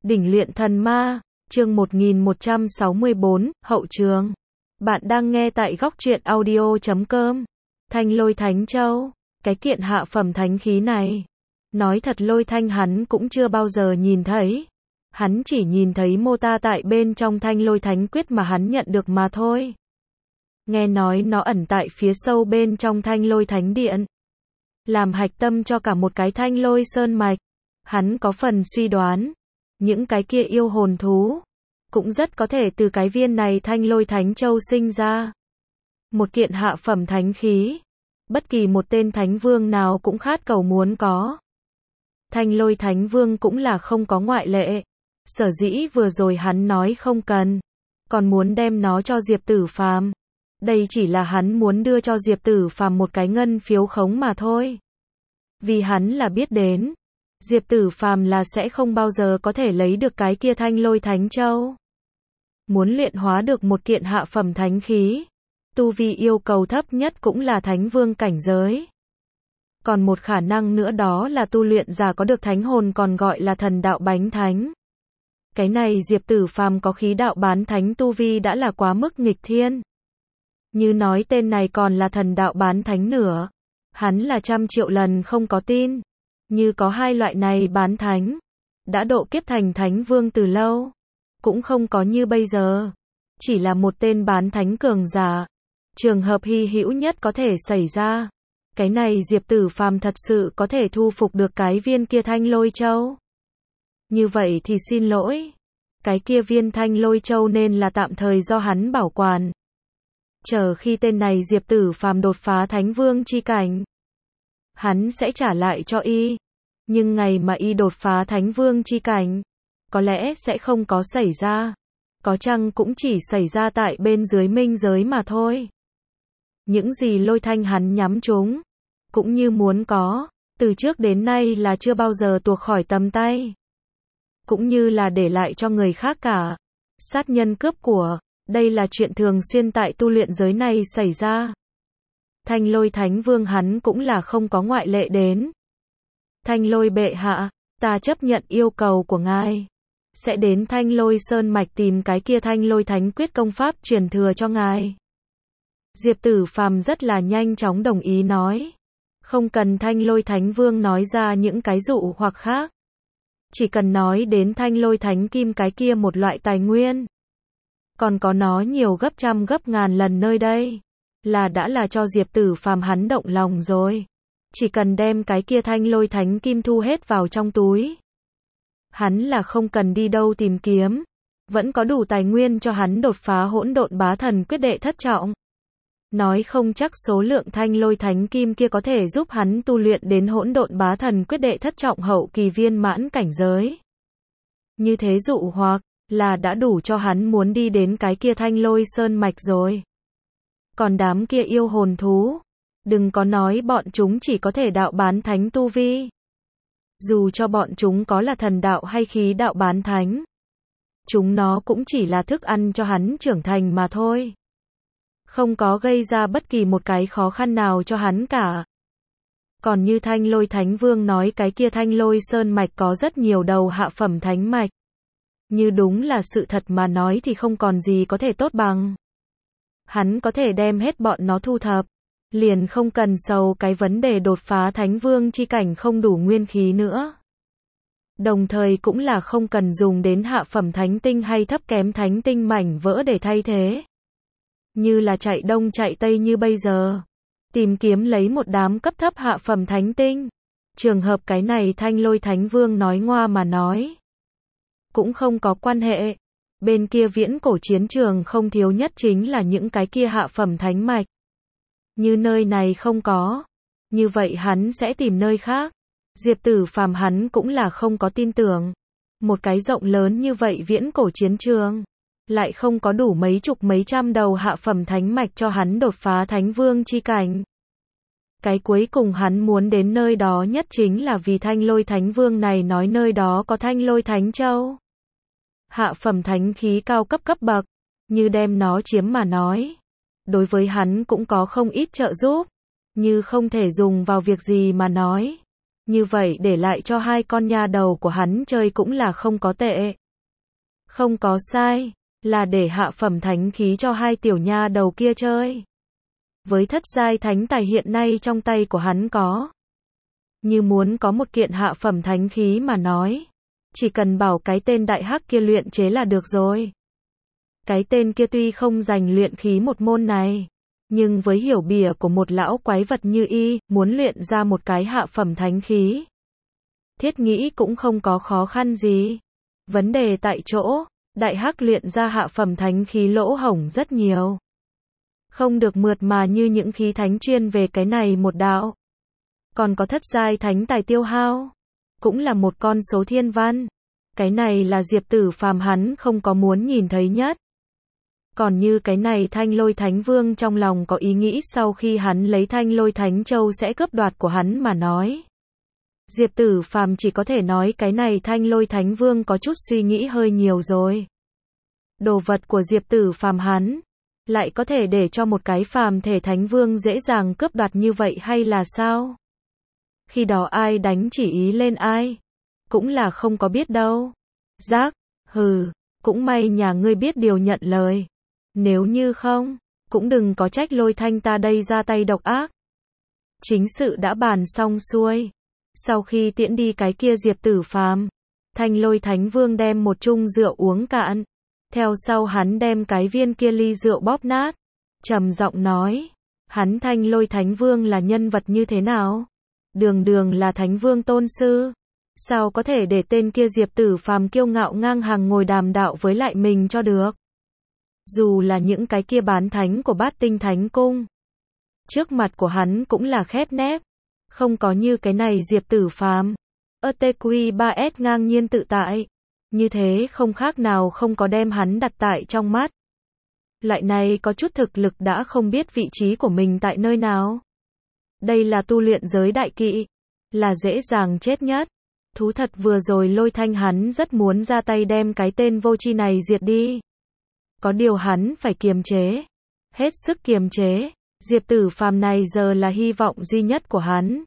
Đỉnh luyện thần ma, chương 1164, hậu trường. Bạn đang nghe tại góc truyện audio.com. Thanh Lôi Thánh Châu, cái kiện hạ phẩm thánh khí này. Nói thật Lôi Thanh hắn cũng chưa bao giờ nhìn thấy. Hắn chỉ nhìn thấy mô tả tại bên trong Thanh Lôi Thánh Quyết mà hắn nhận được mà thôi. Nghe nói nó ẩn tại phía sâu bên trong Thanh Lôi Thánh Điện. Làm hạch tâm cho cả một cái Thanh Lôi Sơn Mạch. Hắn có phần suy đoán. Những cái kia yêu hồn thú, cũng rất có thể từ cái viên này Thanh Lôi Thánh Châu sinh ra. Một kiện hạ phẩm thánh khí, bất kỳ một tên thánh vương nào cũng khát cầu muốn có. Thanh Lôi Thánh Vương cũng là không có ngoại lệ. Sở dĩ vừa rồi hắn nói không cần, còn muốn đem nó cho Diệp Tử Phàm. Đây chỉ là hắn muốn đưa cho Diệp Tử Phàm một cái ngân phiếu khống mà thôi. Vì hắn là biết đến, Diệp Tử Phàm là sẽ không bao giờ có thể lấy được cái kia Thanh Lôi Thánh Châu. Muốn luyện hóa được một kiện hạ phẩm thánh khí, tu vi yêu cầu thấp nhất cũng là thánh vương cảnh giới. Còn một khả năng nữa đó là tu luyện giả có được thánh hồn, còn gọi là thần đạo bánh thánh. Cái này Diệp Tử Phàm có khí đạo bán thánh tu vi đã là quá mức nghịch thiên. Như nói tên này còn là thần đạo bán thánh nữa, hắn là 100 triệu lần không có tin. Như có hai loại này bán thánh, đã độ kiếp thành thánh vương từ lâu, cũng không có như bây giờ, chỉ là một tên bán thánh cường giả. Trường hợp hy hữu nhất có thể xảy ra, cái này Diệp Tử Phàm thật sự có thể thu phục được cái viên kia Thanh Lôi Châu. Như vậy thì xin lỗi, cái kia viên Thanh Lôi Châu nên là tạm thời do hắn bảo quản. Chờ khi tên này Diệp Tử Phàm đột phá thánh vương chi cảnh, hắn sẽ trả lại cho y. Nhưng ngày mà y đột phá thánh vương chi cảnh, có lẽ sẽ không có xảy ra. Có chăng cũng chỉ xảy ra tại bên dưới minh giới mà thôi. Những gì Lôi Thanh hắn nhắm trúng, cũng như muốn có, từ trước đến nay là chưa bao giờ tuột khỏi tầm tay. Cũng như là để lại cho người khác cả. Sát nhân cướp của, đây là chuyện thường xuyên tại tu luyện giới này xảy ra. Thanh Lôi Thánh Vương hắn cũng là không có ngoại lệ đến. Thanh Lôi bệ hạ, ta chấp nhận yêu cầu của ngài, sẽ đến Thanh Lôi Sơn Mạch tìm cái kia Thanh Lôi Thánh Quyết công pháp truyền thừa cho ngài. Diệp Tử Phàm rất là nhanh chóng đồng ý nói. Không cần Thanh Lôi Thánh Vương nói ra những cái dụ hoặc khác. Chỉ cần nói đến Thanh Lôi Thánh Kim cái kia một loại tài nguyên. Còn có nó nhiều gấp trăm gấp ngàn lần nơi đây, là đã là cho Diệp Tử Phàm hắn động lòng rồi. Chỉ cần đem cái kia Thanh Lôi Thánh Kim thu hết vào trong túi, hắn là không cần đi đâu tìm kiếm, vẫn có đủ tài nguyên cho hắn đột phá Hỗn Độn Bá Thần Quyết đệ thất trọng. Nói không chắc số lượng Thanh Lôi Thánh Kim kia có thể giúp hắn tu luyện đến Hỗn Độn Bá Thần Quyết đệ thất trọng hậu kỳ viên mãn cảnh giới. Như thế dụ hoặc là đã đủ cho hắn muốn đi đến cái kia Thanh Lôi Sơn Mạch rồi. Còn đám kia yêu hồn thú, đừng có nói bọn chúng chỉ có thể đạo bán thánh tu vi. Dù cho bọn chúng có là thần đạo hay khí đạo bán thánh, chúng nó cũng chỉ là thức ăn cho hắn trưởng thành mà thôi. Không có gây ra bất kỳ một cái khó khăn nào cho hắn cả. Còn như Thanh Lôi Thánh Vương nói cái kia Thanh Lôi Sơn Mạch có rất nhiều đầu hạ phẩm thánh mạch. Như đúng là sự thật mà nói thì không còn gì có thể tốt bằng. Hắn có thể đem hết bọn nó thu thập, liền không cần sầu cái vấn đề đột phá thánh vương chi cảnh không đủ nguyên khí nữa. Đồng thời cũng là không cần dùng đến hạ phẩm thánh tinh hay thấp kém thánh tinh mảnh vỡ để thay thế. Như là chạy đông chạy tây như bây giờ, tìm kiếm lấy một đám cấp thấp hạ phẩm thánh tinh. Trường hợp cái này Thanh Lôi Thánh Vương nói ngoa mà nói, cũng không có quan hệ. Bên kia viễn cổ chiến trường không thiếu nhất chính là những cái kia hạ phẩm thánh mạch. Như nơi này không có, như vậy hắn sẽ tìm nơi khác. Diệp Tử Phàm hắn cũng là không có tin tưởng. Một cái rộng lớn như vậy viễn cổ chiến trường, lại không có đủ mấy chục mấy trăm đầu hạ phẩm thánh mạch cho hắn đột phá thánh vương chi cảnh. Cái cuối cùng hắn muốn đến nơi đó nhất chính là vì Thanh Lôi Thánh Vương này nói nơi đó có Thanh Lôi Thánh Châu. Hạ phẩm thánh khí cao cấp cấp bậc, như đem nó chiếm mà nói, đối với hắn cũng có không ít trợ giúp, như không thể dùng vào việc gì mà nói, Như vậy để lại cho hai con nha đầu của hắn chơi cũng là không có tệ. Không có sai, là để hạ phẩm thánh khí cho hai tiểu nha đầu kia chơi. Với thất giai thánh tài hiện nay trong tay của hắn có. Như muốn có một kiện hạ phẩm thánh khí mà nói. Chỉ cần bảo cái tên đại hắc kia luyện chế là được rồi. Cái tên kia tuy không dành luyện khí một môn này. Nhưng với hiểu bìa của một lão quái vật như y, muốn luyện ra một cái hạ phẩm thánh khí. Thiết nghĩ cũng không có khó khăn gì. Vấn đề tại chỗ, đại hắc luyện ra hạ phẩm thánh khí lỗ hổng rất nhiều. Không được mượt mà như những khí thánh chuyên về cái này một đạo. Còn có thất giai thánh tài tiêu hao. Cũng là một con số thiên văn. Cái này là Diệp Tử Phàm hắn không có muốn nhìn thấy nhất. Còn như cái này Thanh Lôi Thánh Vương trong lòng có ý nghĩ sau khi hắn lấy Thanh Lôi Thánh Châu sẽ cướp đoạt của hắn mà nói. Diệp Tử Phàm chỉ có thể nói cái này Thanh Lôi Thánh Vương có chút suy nghĩ hơi nhiều rồi. Đồ vật của Diệp Tử Phàm hắn lại có thể để cho một cái phàm thể Thánh Vương dễ dàng cướp đoạt như vậy hay là sao? Khi đó ai đánh chỉ ý lên ai? Cũng là không có biết đâu. Giác, hừ, cũng may nhà ngươi biết điều nhận lời. Nếu như không, cũng đừng có trách Lôi Thanh ta đây ra tay độc ác. Chính sự đã bàn xong xuôi. Sau khi tiễn đi cái kia Diệp Tử Phàm, Thanh Lôi Thánh Vương đem một chung rượu uống cạn. Theo sau hắn đem cái viên kia ly rượu bóp nát. Trầm giọng nói, hắn Thanh Lôi Thánh Vương là nhân vật như thế nào? Đường đường là Thánh Vương tôn sư. Sao có thể để tên kia Diệp Tử Phàm kiêu ngạo ngang hàng ngồi đàm đạo với lại mình cho được? Dù là những cái kia bán thánh của Bát Tinh Thánh Cung. Trước mặt của hắn cũng là khép nép. Không có như cái này Diệp Tử Phàm. ETQ3S ngang nhiên tự tại. Như thế không khác nào không có đem hắn đặt tại trong mắt. Loại này có chút thực lực đã không biết vị trí của mình tại nơi nào. Đây là tu luyện giới đại kỵ. Là dễ dàng chết nhất. Thú thật vừa rồi Lôi Thanh hắn rất muốn ra tay đem cái tên vô tri này diệt đi. Có điều hắn phải kiềm chế. Hết sức kiềm chế. Diệp Tử Phàm này giờ là hy vọng duy nhất của hắn.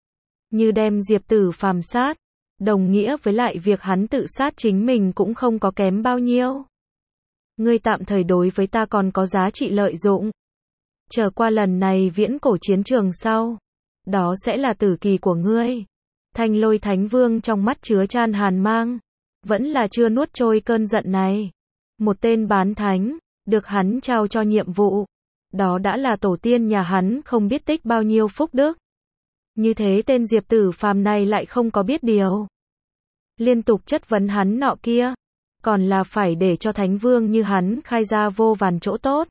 Như đem Diệp Tử Phàm sát. Đồng nghĩa với lại việc hắn tự sát chính mình cũng không có kém bao nhiêu. Ngươi tạm thời đối với ta còn có giá trị lợi dụng. Chờ qua lần này viễn cổ chiến trường sau. Đó sẽ là tử kỳ của ngươi. Thanh Lôi Thánh Vương trong mắt chứa chan hàn mang. Vẫn là chưa nuốt trôi cơn giận này. Một tên bán thánh, được hắn trao cho nhiệm vụ. Đó đã là tổ tiên nhà hắn không biết tích bao nhiêu phúc đức. Như thế tên Diệp Tử Phàm này lại không có biết điều. Liên tục chất vấn hắn nọ kia. Còn là phải để cho Thánh Vương như hắn khai ra vô vàn chỗ tốt.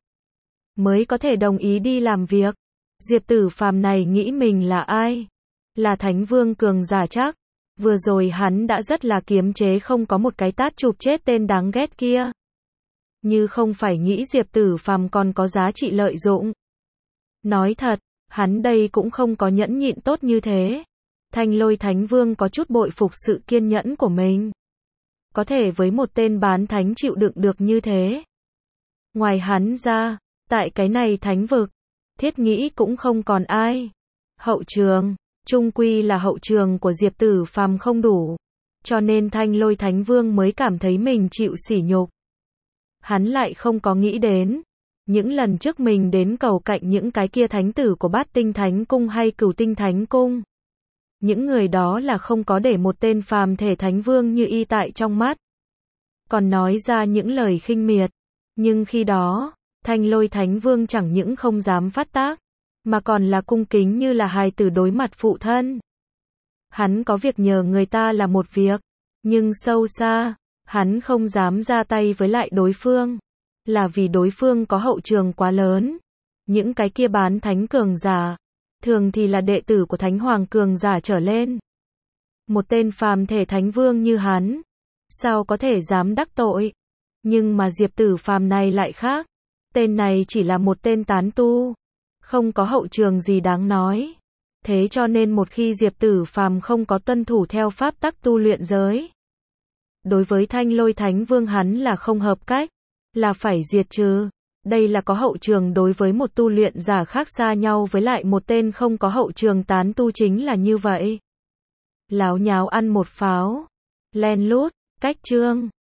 Mới có thể đồng ý đi làm việc. Diệp Tử Phàm này nghĩ mình là ai? Là Thánh Vương cường giả chắc. Vừa rồi hắn đã rất là kiềm chế không có một cái tát chụp chết tên đáng ghét kia. Như không phải nghĩ Diệp Tử Phàm còn có giá trị lợi dụng. Nói thật, hắn đây cũng không có nhẫn nhịn tốt như thế. Thanh Lôi Thánh Vương có chút bội phục sự kiên nhẫn của mình. Có thể với một tên bán thánh chịu đựng được như thế. Ngoài hắn ra, tại cái này thánh vực, thiết nghĩ cũng không còn ai. Hậu trường, chung quy là hậu trường của Diệp Tử Phàm không đủ. Cho nên Thanh Lôi Thánh Vương mới cảm thấy mình chịu sỉ nhục. Hắn lại không có nghĩ đến. Những lần trước mình đến cầu cạnh những cái kia thánh tử của Bát Tinh Thánh Cung hay Cửu Tinh Thánh Cung. Những người đó là không có để một tên phàm thể Thánh Vương như y tại trong mắt. Còn nói ra những lời khinh miệt. Nhưng khi đó, Thanh Lôi Thánh Vương chẳng những không dám phát tác, mà còn là cung kính như là hài tử đối mặt phụ thân. Hắn có việc nhờ người ta là một việc, nhưng sâu xa, hắn không dám ra tay với lại đối phương. Là vì đối phương có hậu trường quá lớn. Những cái kia bán thánh cường giả, thường thì là đệ tử của Thánh Hoàng cường giả trở lên. Một tên phàm thể Thánh Vương như hắn, sao có thể dám đắc tội? Nhưng mà Diệp Tử Phàm này lại khác. Tên này chỉ là một tên tán tu, không có hậu trường gì đáng nói. Thế cho nên một khi Diệp Tử Phàm không có tuân thủ theo pháp tắc tu luyện giới, đối với Thanh Lôi Thánh Vương hắn là không hợp cách, là phải diệt trừ. Đây là có hậu trường đối với một tu luyện giả khác xa nhau với lại một tên không có hậu trường tán tu chính là như vậy. Láo nháo ăn một pháo. Len lút, cách chương.